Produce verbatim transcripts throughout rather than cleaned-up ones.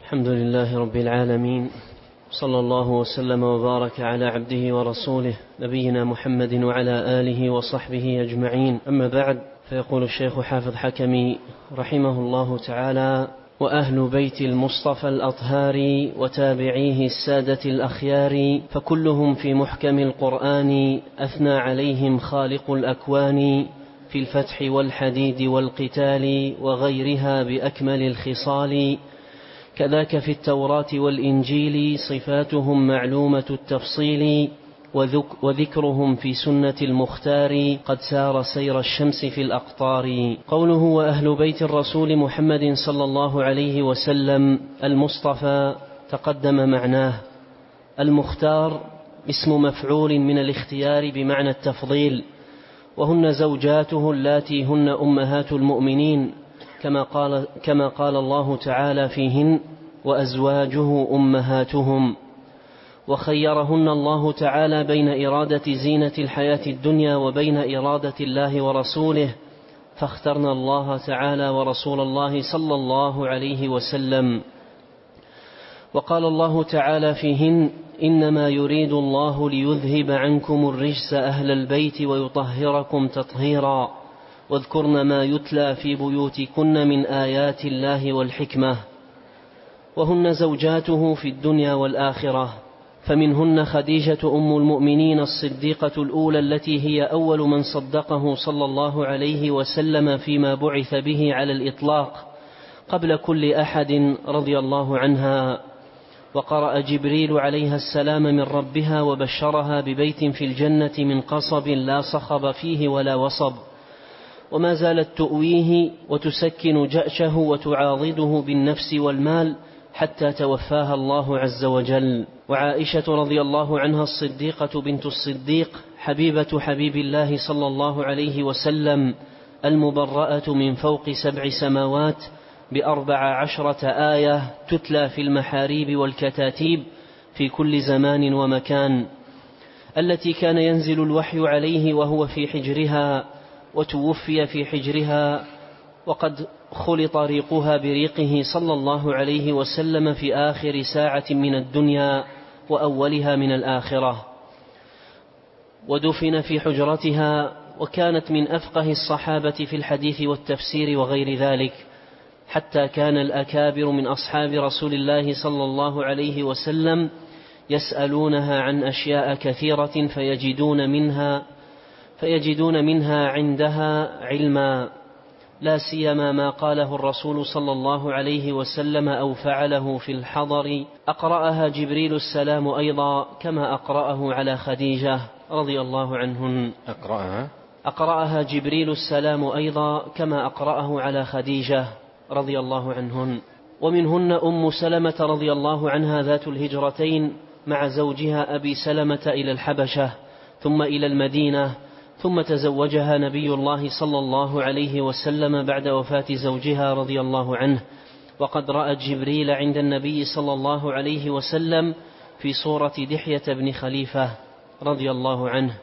الحمد لله رب العالمين، صلى الله وسلم وبارك على عبده ورسوله نبينا محمد وعلى آله وصحبه أجمعين. أما بعد، فيقول الشيخ حافظ حكمي رحمه الله تعالى: وأهل بيت المصطفى الأطهار وتابعيه السادة الأخيار، فكلهم في محكم القرآن أثنى عليهم خالق الأكوان، في الفتح والحديد والقتال وغيرها بأكمل الخصال، كذاك في التوراة والإنجيل صفاتهم معلومة التفصيل، وذكرهم في سنة المختار قد سار سير الشمس في الأقطار. قوله وأهل بيت الرسول محمد صلى الله عليه وسلم المصطفى تقدم معناه. المختار اسم مفعول من الاختيار بمعنى التفضيل، وهن زوجاته اللاتي هن أمهات المؤمنين، كما قال, كما قال الله تعالى فيهن: وأزواجه أمهاتهم. وخيرهن الله تعالى بين إرادة زينة الحياة الدنيا وبين إرادة الله ورسوله، فاخترنا الله تعالى ورسول الله صلى الله عليه وسلم. وقال الله تعالى فيهن: إنما يريد الله ليذهب عنكم الرجس أهل البيت ويطهركم تطهيرا، واذكرن ما يتلى في بيوتكن من آيات الله والحكمة. وهن زوجاته في الدنيا والآخرة، فمنهن خديجة أم المؤمنين الصديقة الأولى، التي هي أول من صدقه صلى الله عليه وسلم فيما بعث به على الإطلاق قبل كل أحد، رضي الله عنها. وقرأ جبريل عليها السلام من ربها وبشرها ببيت في الجنة من قصب لا صخب فيه ولا وصب، وما زالت تؤويه وتسكن جأشه وتعاضده بالنفس والمال حتى توفاها الله عز وجل. وعائشة رضي الله عنها الصديقة بنت الصديق، حبيبة حبيب الله صلى الله عليه وسلم، المبرأة من فوق سبع سماوات بأربع عشرة آية تتلى في المحاريب والكتاتيب في كل زمان ومكان، التي كان ينزل الوحي عليه وهو في حجرها، وتوفي في حجرها وقد خلط ريقها بريقه صلى الله عليه وسلم في آخر ساعة من الدنيا وأولها من الآخرة، ودفن في حجرتها، وكانت من أفقه الصحابة في الحديث والتفسير وغير ذلك، حتى كان الأكابر من أصحاب رسول الله صلى الله عليه وسلم يسألونها عن أشياء كثيرة فيجدون منها فيجدون منها عندها علما، لا سيما ما قاله الرسول صلى الله عليه وسلم أو فعله في الحضر. أقرأها جبريل السلام أيضا كما أقرأه على خديجة رضي الله عنهن. أقرأها أقرأها جبريل السلام أيضا كما أقرأه على خديجة رضي الله عنهن. ومنهن أم سلمة رضي الله عنها ذات الهجرتين مع زوجها أبي سلمة إلى الحبشة ثم إلى المدينة، ثم تزوجها نبي الله صلى الله عليه وسلم بعد وفاة زوجها رضي الله عنه، وقد رأت جبريل عند النبي صلى الله عليه وسلم في صورة دحية بن خليفة رضي الله عنه.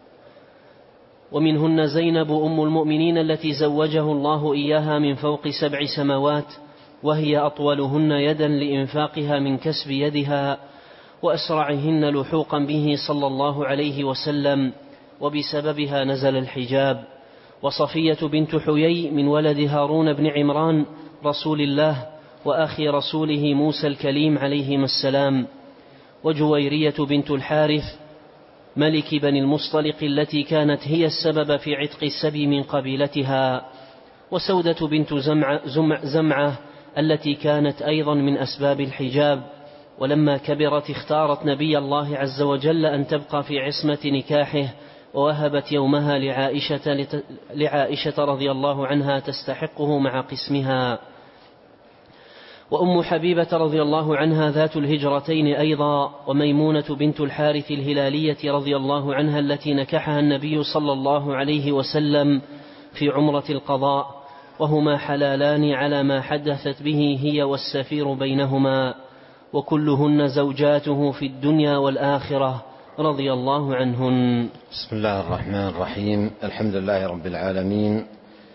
ومنهن زينب أم المؤمنين التي زوجه الله إياها من فوق سبع سماوات، وهي أطولهن يدا لإنفاقها من كسب يدها، وأسرعهن لحوقا به صلى الله عليه وسلم، وبسببها نزل الحجاب. وصفية بنت حيي من ولد هارون بن عمران رسول الله وأخي رسوله موسى الكليم عليهما السلام. وجويرية بنت الحارث ملك بني المصطلق التي كانت هي السبب في عتق السبي من قبيلتها. وسودة بنت زمعة, زمعة التي كانت أيضا من أسباب الحجاب، ولما كبرت اختارت نبي الله عز وجل أن تبقى في عصمة نكاحه، ووهبت يومها لعائشة, لعائشة رضي الله عنها تستحقه مع قسمها. وأم حبيبة رضي الله عنها ذات الهجرتين أيضا، وميمونة بنت الحارث الهلالية رضي الله عنها التي نكحها النبي صلى الله عليه وسلم في عمرة القضاء، وهما حلالان على ما حدثت به هي والسفير بينهما، وكلهن زوجاته في الدنيا والآخرة رضي الله عنهن. بسم الله الرحمن الرحيم. الحمد لله رب العالمين،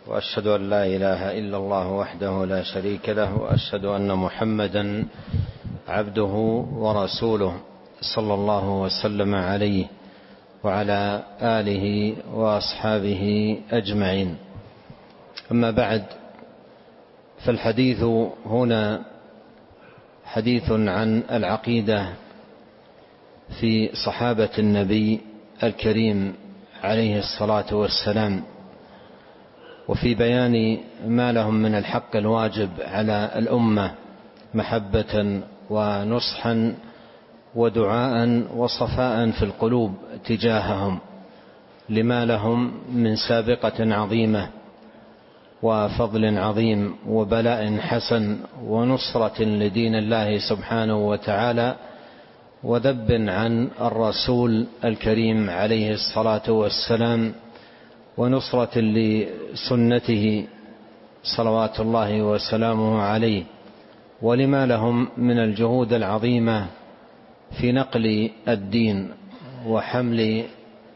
وأشهد أن لا إله إلا الله وحده لا شريك له، وأشهد أن محمدا عبده ورسوله صلى الله وسلم عليه وعلى آله وأصحابه أجمعين. أما بعد، فالحديث هنا حديث عن العقيدة في صحابة النبي الكريم عليه الصلاة والسلام، وفي بيان ما لهم من الحق الواجب على الأمة محبة ونصحا ودعاء وصفاء في القلوب تجاههم، لما لهم من سابقة عظيمة وفضل عظيم وبلاء حسن ونصرة لدين الله سبحانه وتعالى، وذب عن الرسول الكريم عليه الصلاة والسلام، ونصرة لسنته صلوات الله وسلامه عليه، ولما لهم من الجهود العظيمة في نقل الدين وحمل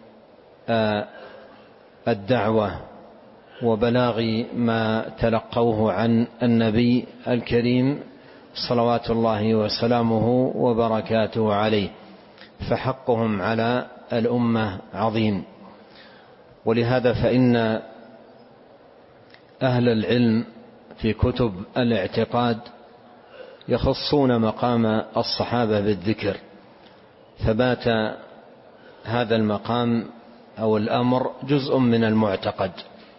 الدعوة وبلاغ ما تلقوه عن النبي الكريم صلوات الله وسلامه وبركاته عليه، فحقهم على الأمة عظيم. ولهذا فإن أهل العلم في كتب الاعتقاد يخصون مقام الصحابة بالذكر، فبات هذا المقام أو الأمر جزء من المعتقد.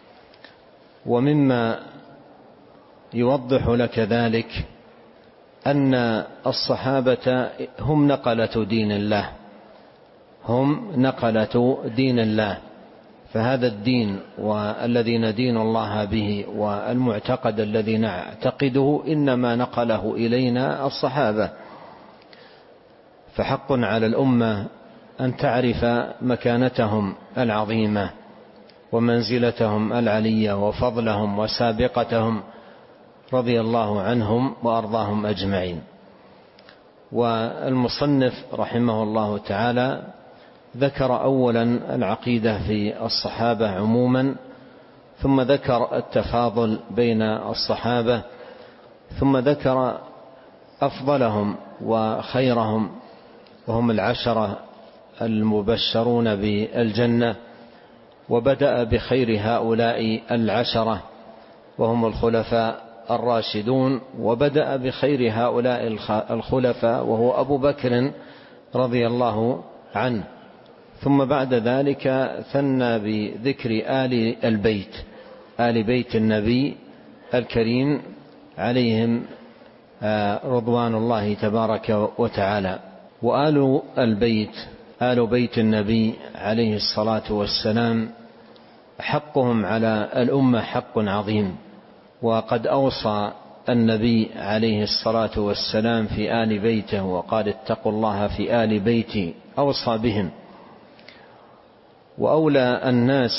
ومما يوضح لك ذلك أن الصحابة هم نقلة دين الله، هم نقلة دين الله، فهذا الدين والذي ندين الله به والمعتقد الذي نعتقده إنما نقله إلينا الصحابة. فحق على الأمة أن تعرف مكانتهم العظيمة ومنزلتهم العلية وفضلهم وسابقتهم رضي الله عنهم وأرضاهم أجمعين. والمصنف رحمه الله تعالى ذكر أولا العقيدة في الصحابة عموما، ثم ذكر التفاضل بين الصحابة، ثم ذكر أفضلهم وخيرهم وهم العشرة المبشرون بالجنة، وبدأ بخير هؤلاء العشرة وهم الخلفاء الراشدون، وبدأ بخير هؤلاء الخلفاء وهو أبو بكر رضي الله عنه. ثم بعد ذلك ثنى بذكر آل البيت، آل بيت النبي الكريم عليهم رضوان الله تبارك وتعالى. وآل البيت، آل بيت النبي عليه الصلاة والسلام حقهم على الأمة حق عظيم. وقد أوصى النبي عليه الصلاة والسلام في آل بيته وقال اتقوا الله في آل بيتي، أوصى بهم. وأولى الناس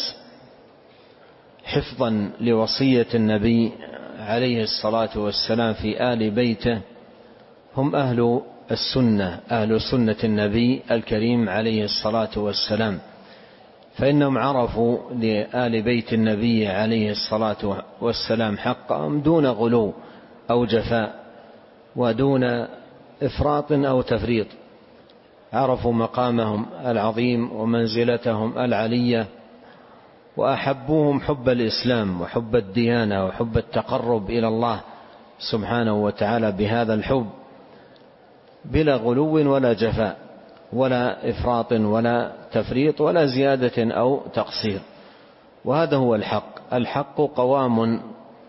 حفظا لوصية النبي عليه الصلاة والسلام في آل بيته هم أهل السنة، أهل سنة النبي الكريم عليه الصلاة والسلام، فإنهم عرفوا لآل بيت النبي عليه الصلاة والسلام حقهم دون غلو أو جفاء ودون إفراط أو تفريط، عرفوا مقامهم العظيم ومنزلتهم العلية، وأحبوهم حب الإسلام وحب الديانة وحب التقرب إلى الله سبحانه وتعالى بهذا الحب بلا غلو ولا جفاء ولا إفراط ولا تفريط ولا زيادة أو تقصير. وهذا هو الحق. الحق قوام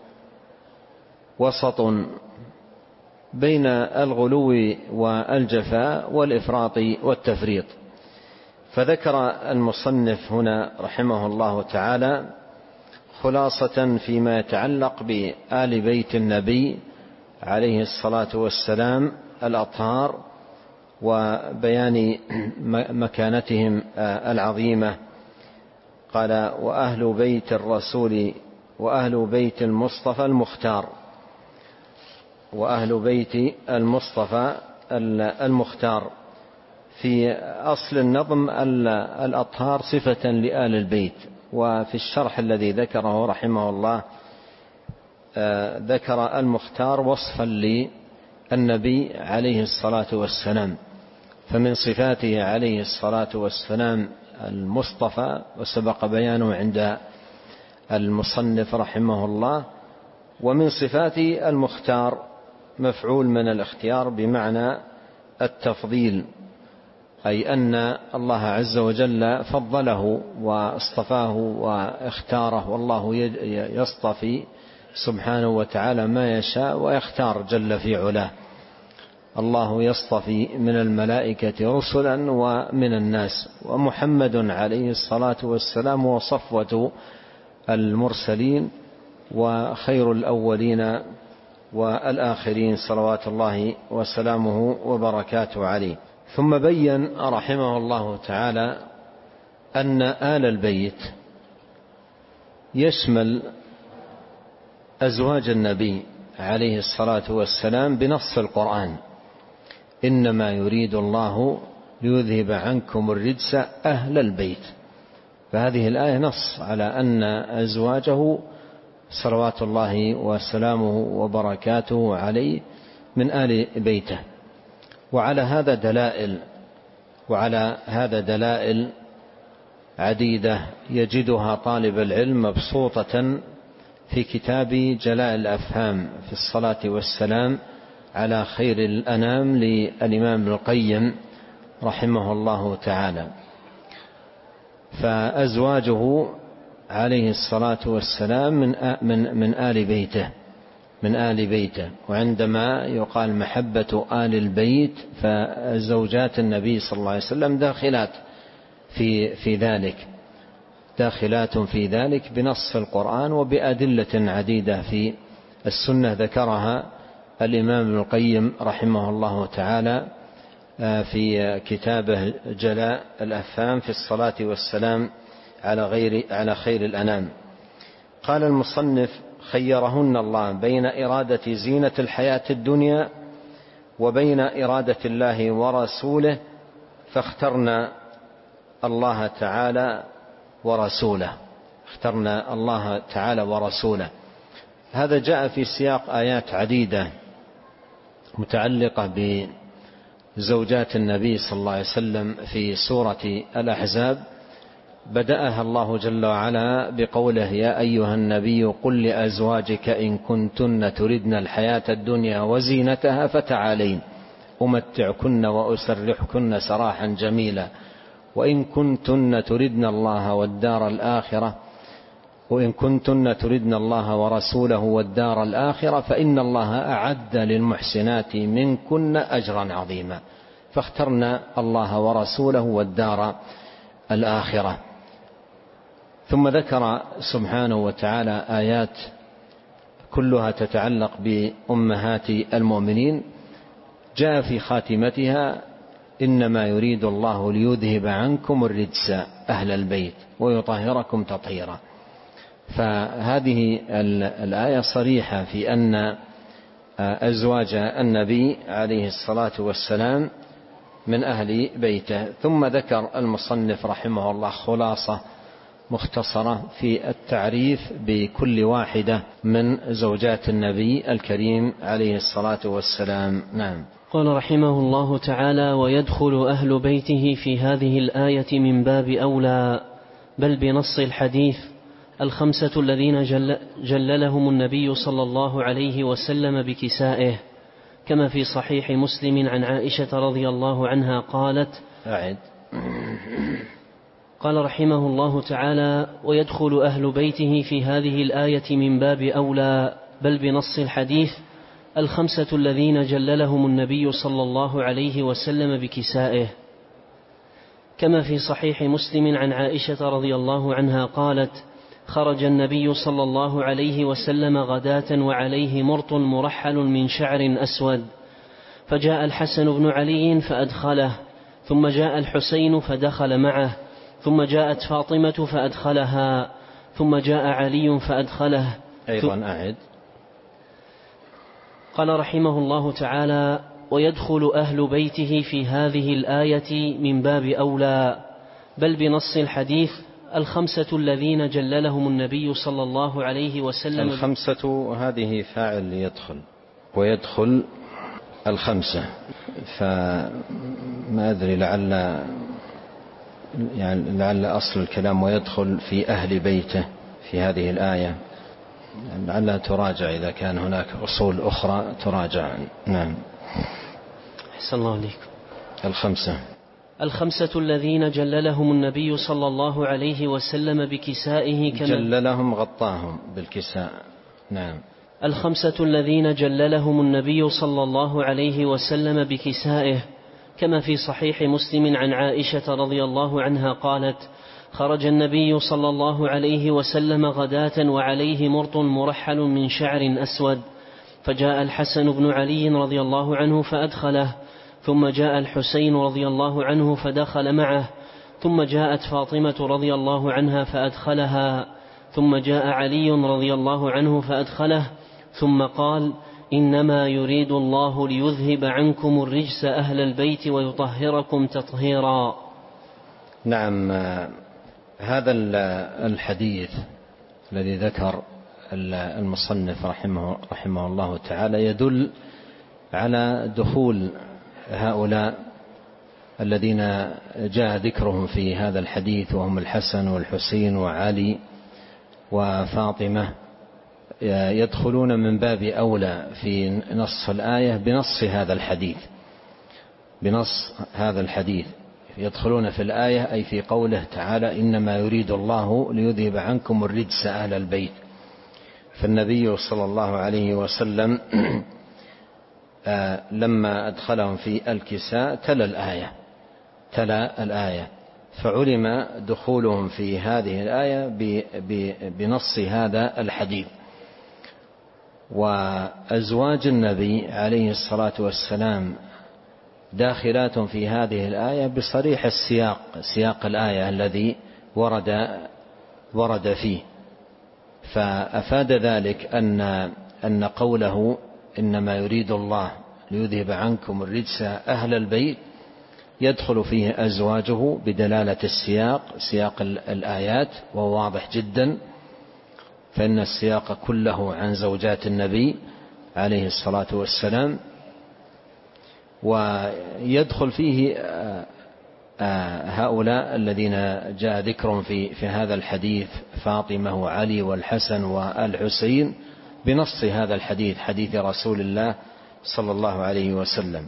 وسط بين الغلو والجفاء والإفراط والتفريط. فذكر المصنف هنا رحمه الله تعالى خلاصة فيما يتعلق بآل بيت النبي عليه الصلاة والسلام الأطهار، وبيان مكانتهم العظيمة. قال وأهل بيت الرسول وأهل بيت المصطفى المختار، وأهل بيت المصطفى المختار. في أصل النظم الأطهار صفة لآل البيت، وفي الشرح الذي ذكره رحمه الله ذكر المختار وصفا للنبي عليه الصلاة والسلام، فمن صفاته عليه الصلاة والسلام المصطفى، وسبق بيانه عند المصنف رحمه الله. ومن صفاته المختار مفعول من الاختيار بمعنى التفضيل، أي أن الله عز وجل فضله واصطفاه واختاره، والله يصطفي سبحانه وتعالى ما يشاء ويختار جل في علاه. الله يصطفي من الملائكة رسلا ومن الناس، ومحمد عليه الصلاة والسلام وصفوة المرسلين وخير الأولين والآخرين صلوات الله وسلامه وبركاته عليه. ثم بين رحمه الله تعالى أن آل البيت يشمل أزواج النبي عليه الصلاة والسلام بنص القرآن: إنما يريد الله ليذهب عنكم الرجس أهل البيت. فهذه الآية نص على أن أزواجه صلوات الله وسلامه وبركاته عليه من آل بيته. وعلى هذا دلائل وعلى هذا دلائل عديدة يجدها طالب العلم مبسوطة في كتاب جلاء الأفهام في الصلاة والسلام على خير الأنام للإمام ابن القيم رحمه الله تعالى. فأزواجه عليه الصلاة والسلام من من من آل بيته من آل بيته وعندما يقال محبة آل البيت فزوجات النبي صلى الله عليه وسلم داخلات في في ذلك داخلات في ذلك بنص القرآن وبأدلة عديدة في السنة ذكرها الإمام ابن القيم رحمه الله تعالى في كتابه جلاء الأفهام في الصلاة والسلام على غير على خير الأنام. قال المصنف: خيرهن الله بين إرادة زينة الحياة الدنيا وبين إرادة الله ورسوله، فاخترنا الله تعالى ورسوله اخترنا الله تعالى ورسوله. هذا جاء في سياق آيات عديدة متعلقة بزوجات النبي صلى الله عليه وسلم في سورة الأحزاب. بدأها الله جل وعلا بقوله: يا أيها النبي قل لأزواجك إن كنتن تردن الحياة الدنيا وزينتها فتعالين أمتعكن وأسرحكن سراحا جميلا، وإن كنتن تردن الله والدار الآخرة وإن كنتن تردن الله ورسوله والدار الآخرة فإن الله أعد للمحسنات منكن أجرا عظيما. فاخترنا الله ورسوله والدار الآخرة. ثم ذكر سبحانه وتعالى آيات كلها تتعلق بأمهات المؤمنين، جاء في خاتمتها: إنما يريد الله ليذهب عنكم الرجس أهل البيت ويطهركم تطهيرا. فهذه الآية صريحة في أن أزواج النبي عليه الصلاة والسلام من أهل بيته. ثم ذكر المصنف رحمه الله خلاصة مختصرة في التعريف بكل واحدة من زوجات النبي الكريم عليه الصلاة والسلام. نعم. قال رحمه الله تعالى: ويدخل أهل بيته في هذه الآية من باب أولى، بل بنص الحديث الخمسة الذين جل, جل لهم النبي صلى الله عليه وسلم بكسائه، كما في صحيح مسلم عن عائشة رضي الله عنها قالت: أعد. قال رحمه الله تعالى: ويدخل أهل بيته في هذه الآية من باب أولى، بل بنص الحديث الخمسة الذين جل لهم النبي صلى الله عليه وسلم بكسائه، كما في صحيح مسلم عن عائشة رضي الله عنها قالت: خرج النبي صلى الله عليه وسلم غداة وعليه مرط مرحل من شعر أسود، فجاء الحسن بن علي فأدخله، ثم جاء الحسين فدخل معه، ثم جاءت فاطمة فأدخلها، ثم جاء علي فأدخله. أيضا أعد. قال رحمه الله تعالى: ويدخل أهل بيته في هذه الآية من باب أولى، بل بنص الحديث الخمسة الذين جللهم النبي صلى الله عليه وسلم. الخمسة هذه فاعل يدخل ويدخل الخمسة، فما أدري لعل يعني لعل أصل الكلام ويدخل في أهل بيته في هذه الآية، لعلها تراجع إذا كان هناك أصول أخرى تراجع. نعم. أحسن الله عليكم. الخمسة الخمسة الذين جللهم النبي صلى الله عليه وسلم بكسائه كما جللهم غطاهم بالكساء. نعم. الخمسة الذين جللهم النبي صلى الله عليه وسلم بكسائه كما في صحيح مسلم عن عائشة رضي الله عنها قالت: خرج النبي صلى الله عليه وسلم غداة وعليه مرط مرحل من شعر أسود، فجاء الحسن بن علي رضي الله عنه فأدخله، ثم جاء الحسين رضي الله عنه فدخل معه، ثم جاءت فاطمة رضي الله عنها فأدخلها، ثم جاء علي رضي الله عنه فأدخله، ثم قال: إنما يريد الله ليذهب عنكم الرجس أهل البيت ويطهركم تطهيرا. نعم. هذا الحديث الذي ذكر المصنف رحمه, رحمه الله تعالى يدل على دخول هؤلاء الذين جاء ذكرهم في هذا الحديث، وهم الحسن والحسين وعلي وفاطمة، يدخلون من باب أولى في نص الآية بنص هذا الحديث بنص هذا الحديث يدخلون في الآية أي في قوله تعالى: إنما يريد الله ليذهب عنكم الرجس أهل البيت. فالنبي صلى الله عليه وسلم لما أدخلهم في الكساء تلا الآية تلا الآية فعلم دخولهم في هذه الآية بنص هذا الحديث. وأزواج النبي عليه الصلاة والسلام داخلات في هذه الآية بصريح السياق سياق الآية الذي ورد ورد فيه، فأفاد ذلك أن أن قوله إنما يريد الله ليذهب عنكم الرجس أهل البيت يدخل فيه أزواجه بدلالة السياق سياق الآيات، وهو واضح جدا، فإن السياق كله عن زوجات النبي عليه الصلاة والسلام. ويدخل فيه هؤلاء الذين جاء ذكرهم في في هذا الحديث: فاطمة وعلي والحسن والحسين، بنص هذا الحديث حديث رسول الله صلى الله عليه وسلم.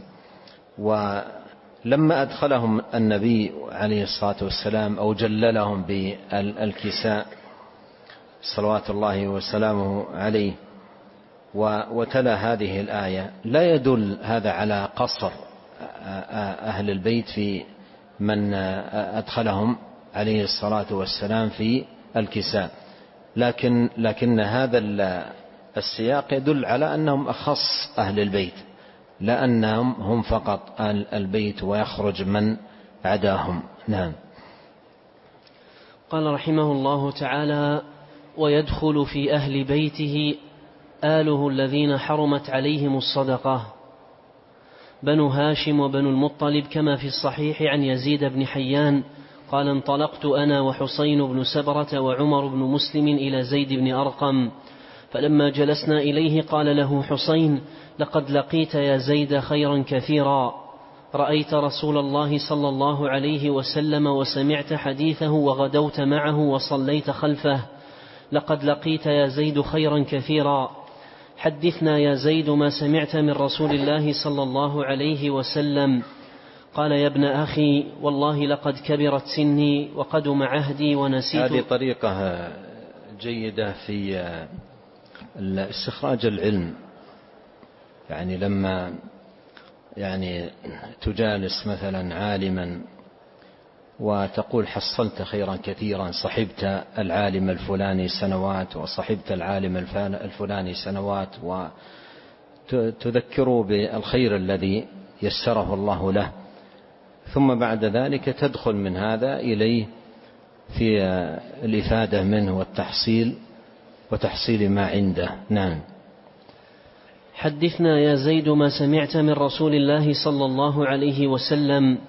ولما أدخلهم النبي عليه الصلاة والسلام أو جللهم بالكساء صلوات الله وسلامه عليه وتلا هذه الآية، لا يدل هذا على قصر أهل البيت في من أدخلهم عليه الصلاة والسلام في الكساء، لكن لكن هذا السياق يدل على أنهم أخص أهل البيت، لا أنهم هم فقط أهل البيت ويخرج من عداهم. نعم. قال رحمه الله تعالى: ويدخل في أهل بيته آله الذين حرمت عليهم الصدقة، بنو هاشم وبنو المطلب، كما في الصحيح عن يزيد بن حيان قال: انطلقت أنا وحسين بن سبرة وعمر بن مسلم إلى زيد بن أرقم، فلما جلسنا إليه قال له حسين: لقد لقيت يا زيد خيرا كثيرا، رأيت رسول الله صلى الله عليه وسلم وسمعت حديثه وغدوت معه وصليت خلفه، لقد لقيت يا زيد خيرا كثيرا، حدثنا يا زيد ما سمعت من رسول الله صلى الله عليه وسلم. قال: يا ابن أخي، والله لقد كبرت سني وقدم عهدي ونسيت. هذه طريقة جيدة في استخراج العلم، يعني لما يعني تجالس مثلا عالما وتقول حصلت خيرا كثيرا، صحبت العالم الفلاني سنوات وصحبت العالم الفلاني سنوات، وتذكره بالخير الذي يسره الله له، ثم بعد ذلك تدخل من هذا إليه في الإفادة منه والتحصيل وتحصيل ما عنده. نعم. حدثنا يا زيد ما سمعت من رسول الله صلى الله عليه وسلم.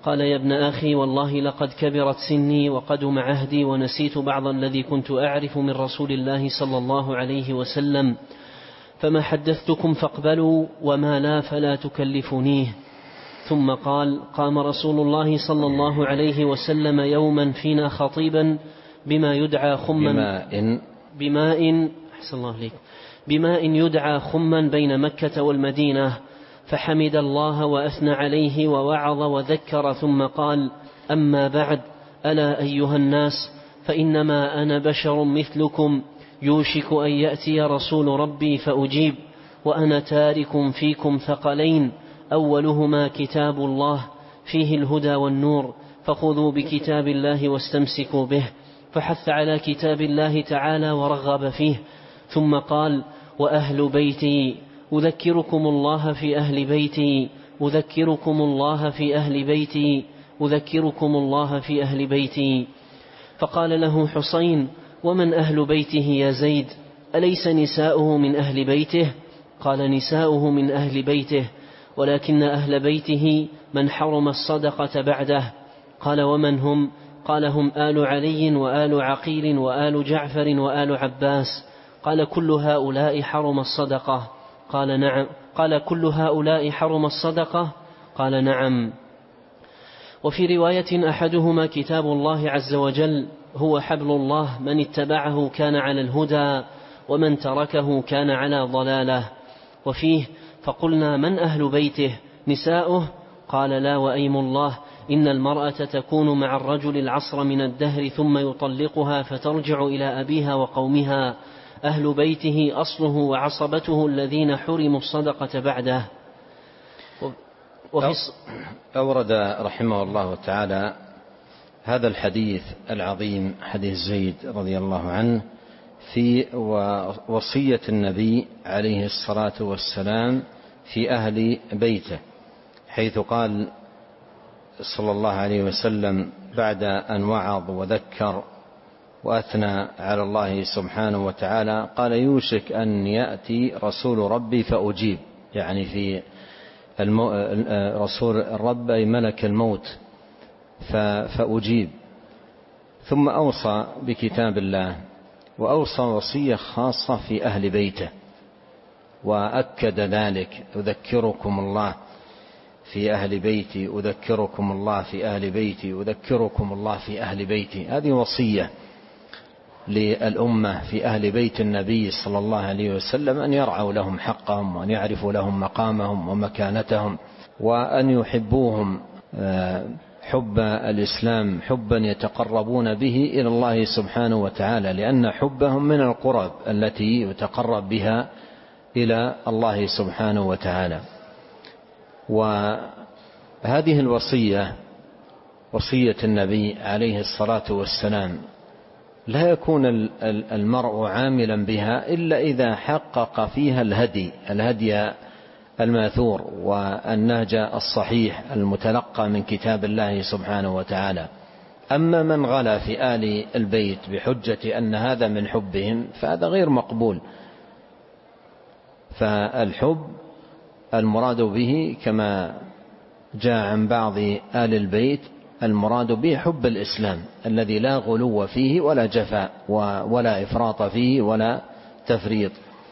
قال: يا ابن أخي، والله لقد كبرت سني وقدم عهدي ونسيت بعض الذي كنت أعرف من رسول الله صلى الله عليه وسلم، فما حدثتكم فاقبلوا، وما لا فلا تكلفونيه. ثم قال: قام رسول الله صلى الله عليه وسلم يوما فينا خطيبا بما يدعى خما بماء بماء أحسن الله عليك بماء يدعى خما بين مكة والمدينة، فحمد الله وأثنى عليه ووعظ وذكر، ثم قال: أما بعد، ألا أيها الناس، فإنما أنا بشر مثلكم، يوشك أن يأتي رسول ربي فأجيب، وأنا تارك فيكم ثقلين، أولهما كتاب الله فيه الهدى والنور، فخذوا بكتاب الله واستمسكوا به. فحث على كتاب الله تعالى ورغب فيه، ثم قال: وأهل بيتي، أذكركم الله في أهل بيتي أذكركم الله في أهل بيتي أذكركم الله في أهل بيتي. فقال له حسين: ومن أهل بيته يا زيد؟ أليس نساؤه من أهل بيته؟ قال: نساؤه من أهل بيته، ولكن أهل بيته من حرم الصدقة بعده. قال: ومن هم؟ قال: هم آل علي وآل عقيل وآل جعفر وآل عباس. قال: كل هؤلاء حرم الصدقة؟ قال: نعم. قال: كل هؤلاء حرم الصدقة؟ قال: نعم. وفي رواية: أحدهما كتاب الله عز وجل، هو حبل الله، من اتبعه كان على الهدى، ومن تركه كان على ضلاله. وفيه: فقلنا: من أهل بيته؟ نساؤه؟ قال: لا وأيم الله، إن المرأة تكون مع الرجل العصر من الدهر ثم يطلقها فترجع إلى أبيها وقومها. أهل بيته أصله وعصبته الذين حرموا الصدقة بعده. أورد رحمه الله تعالى هذا الحديث العظيم، حديث زيد رضي الله عنه، في وصية النبي عليه الصلاة والسلام في أهل بيته، حيث قال صلى الله عليه وسلم بعد أن وعظ وذكر وأثنى على الله سبحانه وتعالى، قال: يوشك أن يأتي رسول ربي فأجيب، يعني في المو... رسول الرب أي ملك الموت، فأجيب. ثم أوصى بكتاب الله، وأوصى وصية خاصة في أهل بيته، وأكد ذلك: أذكركم الله في أهل بيتي أذكركم الله في أهل بيتي أذكركم الله في أهل بيتي. هذه وصية للأمة في أهل بيت النبي صلى الله عليه وسلم، أن يرعوا لهم حقهم، وأن يعرفوا لهم مقامهم ومكانتهم، وأن يحبوهم حب الإسلام، حبا يتقربون به إلى الله سبحانه وتعالى، لأن حبهم من القرب التي يتقرب بها إلى الله سبحانه وتعالى. وهذه الوصية، وصية النبي عليه الصلاة والسلام، لا يكون المرء عاملا بها إلا إذا حقق فيها الهدي الهدي الماثور والنهج الصحيح المتلقى من كتاب الله سبحانه وتعالى. أما من غلا في آل البيت بحجة أن هذا من حبهم فهذا غير مقبول. فالحب المراد به كما جاء عن بعض آل البيت، المراد به حب الإسلام الذي لا غلو فيه ولا جفاء ولا إفراط فيه ولا تفريط.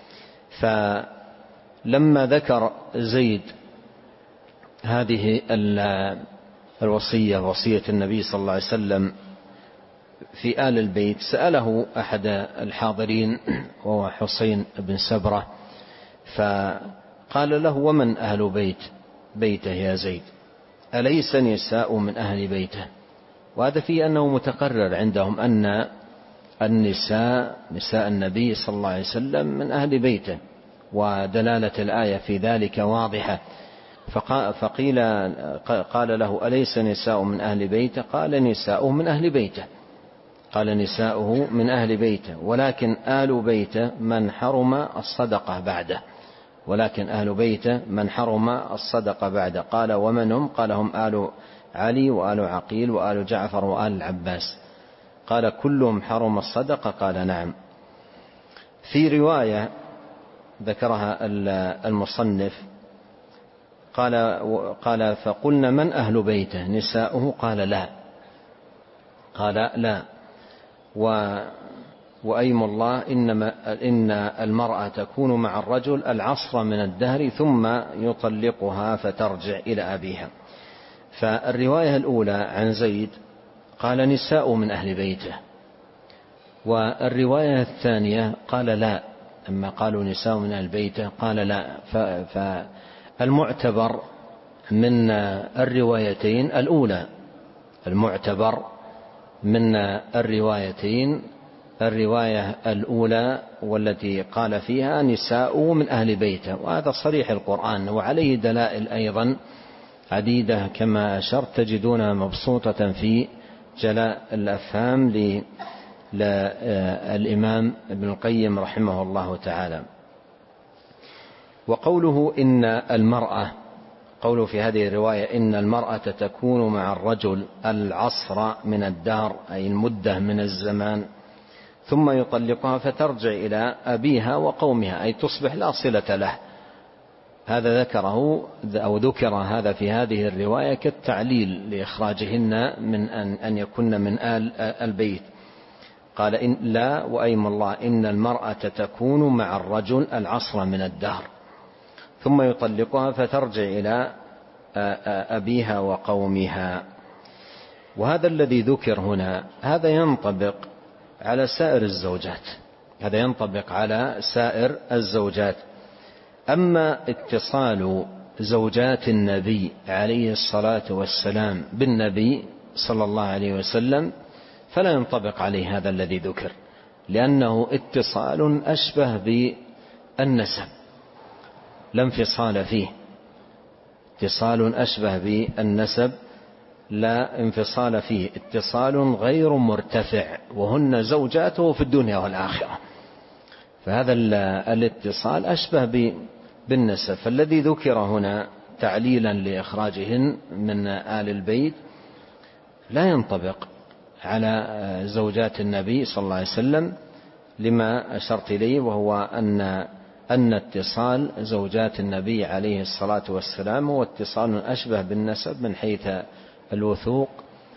فلما ذكر زيد هذه الوصية، وصية النبي صلى الله عليه وسلم في آل البيت، سأله أحد الحاضرين وهو حسين بن سبرة، فقال له: ومن أهل بيت بيته يا زيد؟ أليس نساء من أهل بيته؟ وهذا فيه أنه متقرر عندهم أن النساء نساء النبي صلى الله عليه وسلم من أهل بيته، ودلالة الآية في ذلك واضحة. فقيل قال له: أليس نساء من أهل بيته؟ قال: نساؤه من أهل بيته قال نساؤه من أهل بيته ولكن آل بيته من حرم الصدقة بعده ولكن أهل بيته من حرم الصدقة بعده. قال: ومن هم؟ قال: هم آل علي وآل عقيل وآل جعفر وآل العباس. قال: كلهم حرم الصدقة؟ قال: نعم. في رواية ذكرها المصنف قال قال فقلنا من أهل بيته نساؤه؟ قال لا قال لا و وأيم الله إنما إن المرأة تكون مع الرجل العصر من الدهر ثم يطلقها فترجع إلى أبيها. فالرواية الأولى عن زيد قال نساء من أهل بيته، والرواية الثانية قال لا، لما قالوا نساء من أهل بيته قال لا. فالمعتبر من الروايتين الأولى، المعتبر من الروايتين الرواية الأولى والتي قال فيها نساء من أهل بيته، وهذا صريح القرآن، وعليه دلائل أيضا عديدة كما أشرت تجدونها مبسوطة في جلاء الأفهام للإمام ابن القيم رحمه الله تعالى. وقوله إن المرأة، قوله في هذه الرواية إن المرأة تكون مع الرجل العصر من الدهر أي المدة من الزمان ثم يطلقها فترجع إلى أبيها وقومها أي تصبح لا صلة له، هذا ذكره أو ذكر هذا في هذه الرواية كالتعليل لإخراجهن من أن, أن يكن من آل البيت. قال إن لا وأيم الله إن المرأة تكون مع الرجل العصر من الدهر ثم يطلقها فترجع إلى أبيها وقومها. وهذا الذي ذكر هنا هذا ينطبق على سائر الزوجات، هذا ينطبق على سائر الزوجات. أما اتصال زوجات النبي عليه الصلاة والسلام بالنبي صلى الله عليه وسلم فلا ينطبق عليه هذا الذي ذكر، لأنه اتصال أشبه بالنسب لا انفصال فيه، اتصال أشبه بالنسب لا انفصال فيه، اتصال غير مرتفع، وهن زوجاته في الدنيا والآخرة، فهذا الاتصال أشبه بالنسب. فالذي ذكر هنا تعليلا لإخراجهن من آل البيت لا ينطبق على زوجات النبي صلى الله عليه وسلم لما أشرت إليه، وهو أن أن اتصال زوجات النبي عليه الصلاة والسلام هو اتصال أشبه بالنسب من حيث الوثوق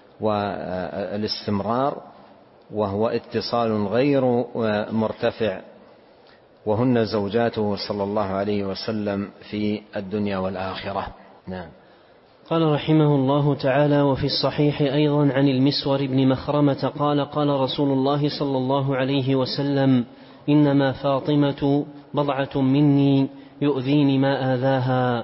والاستمرار، وهو اتصال غير مرتفع، وهن زوجاته صلى الله عليه وسلم في الدنيا والآخرة. نعم. قال رحمه الله تعالى: وفي الصحيح أيضا عن المسور بن مخرمة قال: قال رسول الله صلى الله عليه وسلم: إنما فاطمة بضعة مني يؤذيني ما آذاها.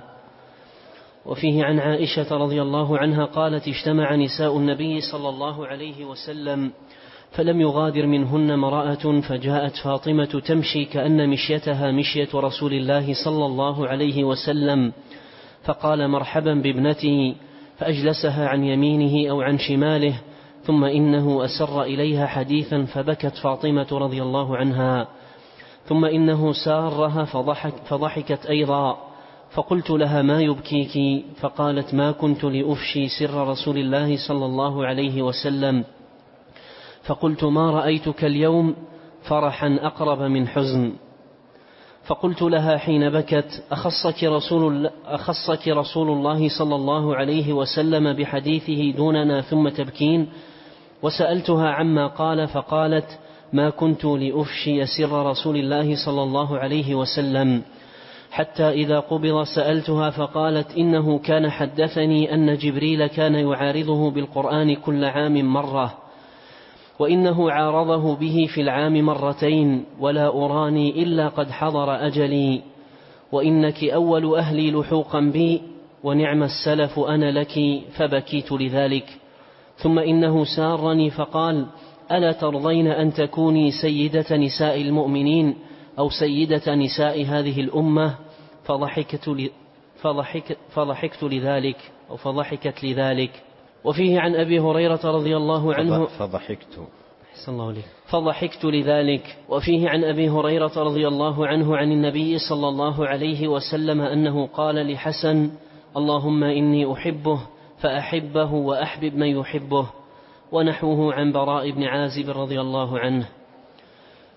وفيه عن عائشة رضي الله عنها قالت: اجتمع نساء النبي صلى الله عليه وسلم فلم يغادر منهن امرأة، فجاءت فاطمة تمشي كأن مشيتها مشية رسول الله صلى الله عليه وسلم، فقال: مرحبا بابنتي، فأجلسها عن يمينه أو عن شماله، ثم إنه أسر إليها حديثا فبكت فاطمة رضي الله عنها، ثم إنه سارها فضحك فضحكت أيضا، فقلت لها: ما يبكيك؟ فقالت: ما كنت لأفشي سر رسول الله صلى الله عليه وسلم، فقلت: ما رأيتك اليوم فرحا أقرب من حزن. فقلت لها حين بكت: أخصك رسول, أخصك رسول الله صلى الله عليه وسلم بحديثه دوننا ثم تبكين؟ وسألتها عما قال، فقالت: ما كنت لأفشي سر رسول الله صلى الله عليه وسلم، حتى إذا قبض سألتها فقالت: إنه كان حدثني أن جبريل كان يعارضه بالقرآن كل عام مرة، وإنه عارضه به في العام مرتين، ولا أراني إلا قد حضر أجلي، وإنك أول أهلي لحوقا بي، ونعم السلف أنا لك، فبكيت لذلك. ثم إنه سارني فقال: ألا ترضين أن تكوني سيدة نساء المؤمنين أو سيدة نساء هذه الأمة؟ فضحكت, ل... فضحك... فضحكت لذلك أو فضحكت لذلك. وفيه عن أبي هريرة رضي الله عنه فضحكت الله عليه فضحكت لذلك. وفيه عن أبي هريرة رضي الله عنه عن النبي صلى الله عليه وسلم أنه قال لحسن: اللهم إني أحبه فأحبه وأحبب من يحبه. ونحوه عن براء بن عازب رضي الله عنه.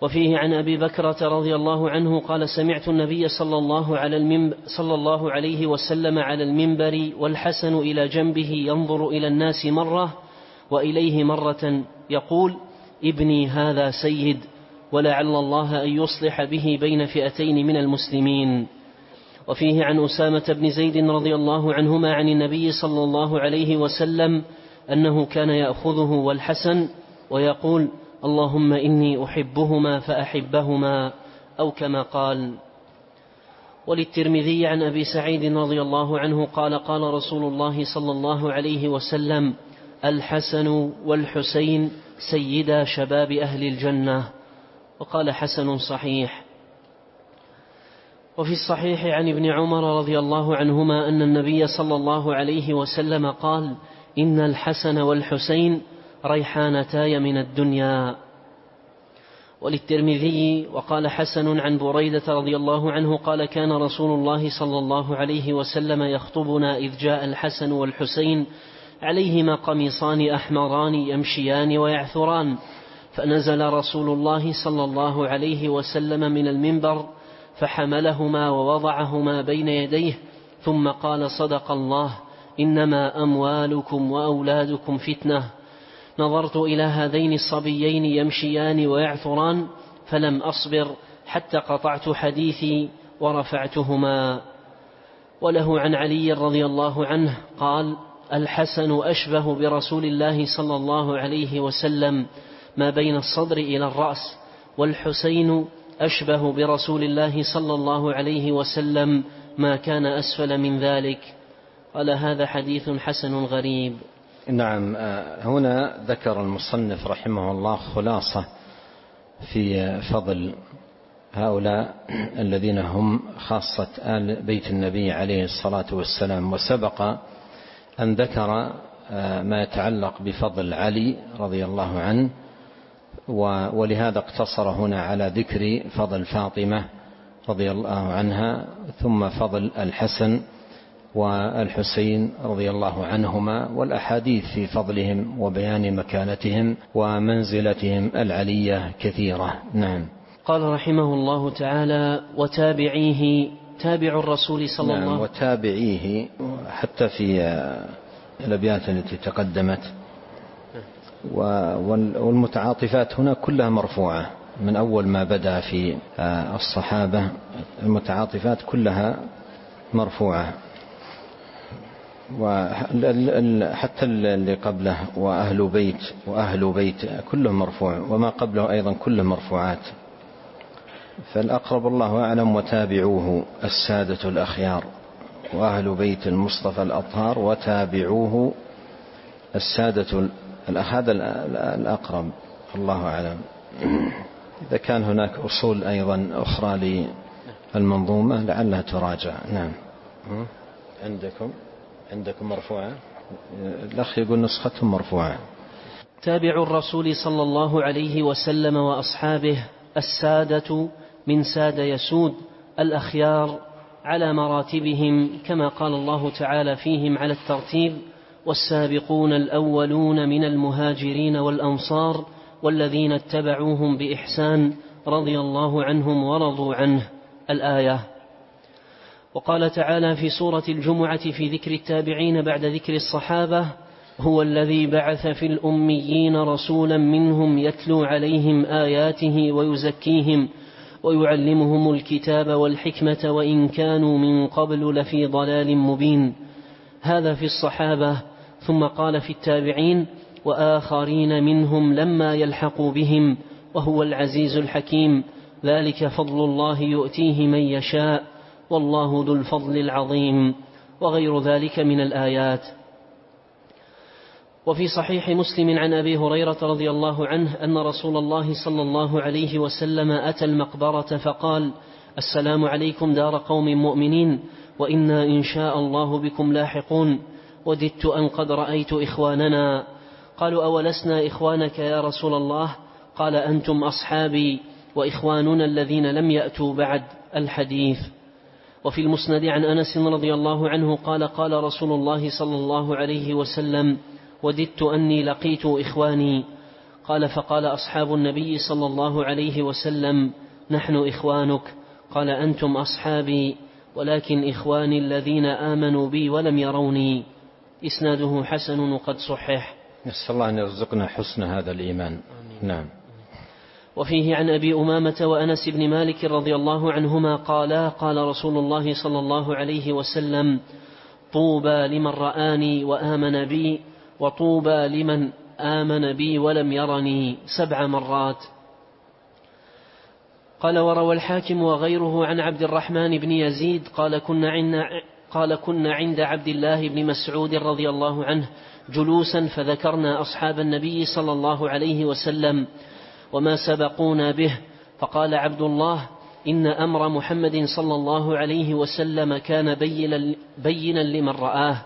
وفيه عن أبي بكرة رضي الله عنه قال سمعت النبي صلى الله, على المنبر صلى الله عليه وسلم على المنبر والحسن إلى جنبه ينظر إلى الناس مرة وإليه مرة يقول ابني هذا سيد ولعل الله أن يصلح به بين فئتين من المسلمين. وفيه عن أسامة بن زيد رضي الله عنهما عن النبي صلى الله عليه وسلم أنه كان يأخذه والحسن ويقول اللهم إني أحبهما فأحبهما أو كما قال. وللترمذي عن أبي سعيد رضي الله عنه قال قال رسول الله صلى الله عليه وسلم الحسن والحسين سيدا شباب أهل الجنة، وقال حسن صحيح. وفي الصحيح عن ابن عمر رضي الله عنهما أن النبي صلى الله عليه وسلم قال إن الحسن والحسين ريحانتاي من الدنيا. وللترمذي وقال حسن عن بريدة رضي الله عنه قال كان رسول الله صلى الله عليه وسلم يخطبنا إذ جاء الحسن والحسين عليهما قميصان أحمران يمشيان ويعثران، فنزل رسول الله صلى الله عليه وسلم من المنبر فحملهما ووضعهما بين يديه ثم قال صدق الله إنما أموالكم وأولادكم فتنة. نظرت إلى هذين الصبيين يمشيان ويعثران فلم أصبر حتى قطعت حديثي ورفعتهما. وله عن علي رضي الله عنه قال الحسن أشبه برسول الله صلى الله عليه وسلم ما بين الصدر إلى الرأس، والحسين أشبه برسول الله صلى الله عليه وسلم ما كان أسفل من ذلك. قال هذا حديث حسن غريب. نعم، هنا ذكر المصنف رحمه الله خلاصة في فضل هؤلاء الذين هم خاصة آل بيت النبي عليه الصلاة والسلام، وسبق أن ذكر ما يتعلق بفضل علي رضي الله عنه، ولهذا اقتصر هنا على ذكر فضل فاطمة رضي الله عنها، ثم فضل الحسن والحسين رضي الله عنهما، والأحاديث في فضلهم وبيان مكانتهم ومنزلتهم العلية كثيرة. نعم. قال رحمه الله تعالى وتابعيه تابع الرسول صلى الله عليه وسلم. نعم، وتابعيه حتى في الأبيات التي تقدمت، والمتعاطفات هنا كلها مرفوعة من أول ما بدأ في الصحابة، المتعاطفات كلها مرفوعة، وحتى اللي قبله وأهل بيت وأهل بيت كله مرفوع، وما قبله أيضا كله مرفوعات. فالأقرب الله أعلم وتابعوه السادة الأخيار وأهل بيت المصطفى الأطهار وتابعوه السادة. هذا الأقرب، الله أعلم. إذا كان هناك أصول أيضا أخرى للمنظومة لعلها تراجع. نعم. عندكم عندكم مرفوعة؟ الأخ يقول نسختهم مرفوعة. تابع الرسول صلى الله عليه وسلم وأصحابه السادة من ساد يسود، الأخيار على مراتبهم كما قال الله تعالى فيهم على الترتيب والسابقون الأولون من المهاجرين والأنصار والذين اتبعوهم بإحسان رضي الله عنهم ورضوا عنه، الآية. وقال تعالى في سورة الجمعة في ذكر التابعين بعد ذكر الصحابة هو الذي بعث في الأميين رسولا منهم يتلو عليهم آياته ويزكيهم ويعلمهم الكتاب والحكمة وإن كانوا من قبل لفي ضلال مبين. هذا في الصحابة. ثم قال في التابعين وآخرين منهم لما يلحقوا بهم وهو العزيز الحكيم ذلك فضل الله يؤتيه من يشاء والله ذو الفضل العظيم، وغير ذلك من الآيات. وفي صحيح مسلم عن أبي هريرة رضي الله عنه أن رسول الله صلى الله عليه وسلم أتى المقبرة فقال السلام عليكم دار قوم مؤمنين وإنا إن شاء الله بكم لاحقون، وددت أن قد رأيت إخواننا. قالوا أولسنا إخوانك يا رسول الله؟ قال أنتم أصحابي وإخواننا الذين لم يأتوا بعد، الحديث. وفي المسند عن أنس رضي الله عنه قال قال رسول الله صلى الله عليه وسلم وددت أني لقيت إخواني. قال فقال أصحاب النبي صلى الله عليه وسلم نحن إخوانك. قال أنتم أصحابي ولكن إخواني الذين آمنوا بي ولم يروني. إسناده حسن وقد صحح. نسأل الله أن يرزقنا حسن هذا الإيمان. آمين. نعم. وفيه عن أبي أمامة وأنس بن مالك رضي الله عنهما قالا قال رسول الله صلى الله عليه وسلم طوبى لمن رآني وآمن بي وطوبى لمن آمن بي ولم يرني سبع مرات. قال وروى الحاكم وغيره عن عبد الرحمن بن يزيد قال كنا عند, قال كنا عند عبد الله بن مسعود رضي الله عنه جلوسا فذكرنا أصحاب النبي صلى الله عليه وسلم وما سبقونا به، فقال عبد الله إن أمر محمد صلى الله عليه وسلم كان بينا لمن رآه،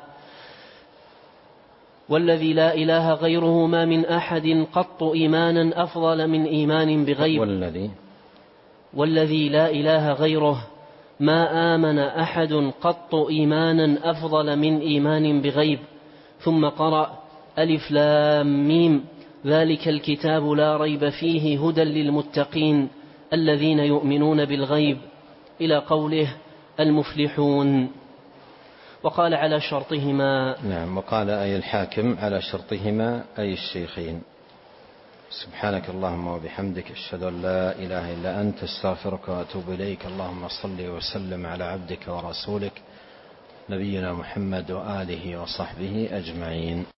والذي لا إله غيره ما من أحد قط إيمانا أفضل من إيمان بغيب والذي والذي لا إله غيره ما آمن أحد قط إيمانا أفضل من إيمان بغيب. ثم قرأ ألف لام ميم ذلك الكتاب لا ريب فيه هدى للمتقين الذين يؤمنون بالغيب إلى قوله المفلحون. وقال على شرطهما. نعم. وقال أي الحاكم على شرطهما أي الشيخين. سبحانك اللهم وبحمدك أشهد أن لا إله إلا أنت استغفرك وأتوب إليك. اللهم صل وسلم على عبدك ورسولك نبينا محمد وآله وصحبه أجمعين.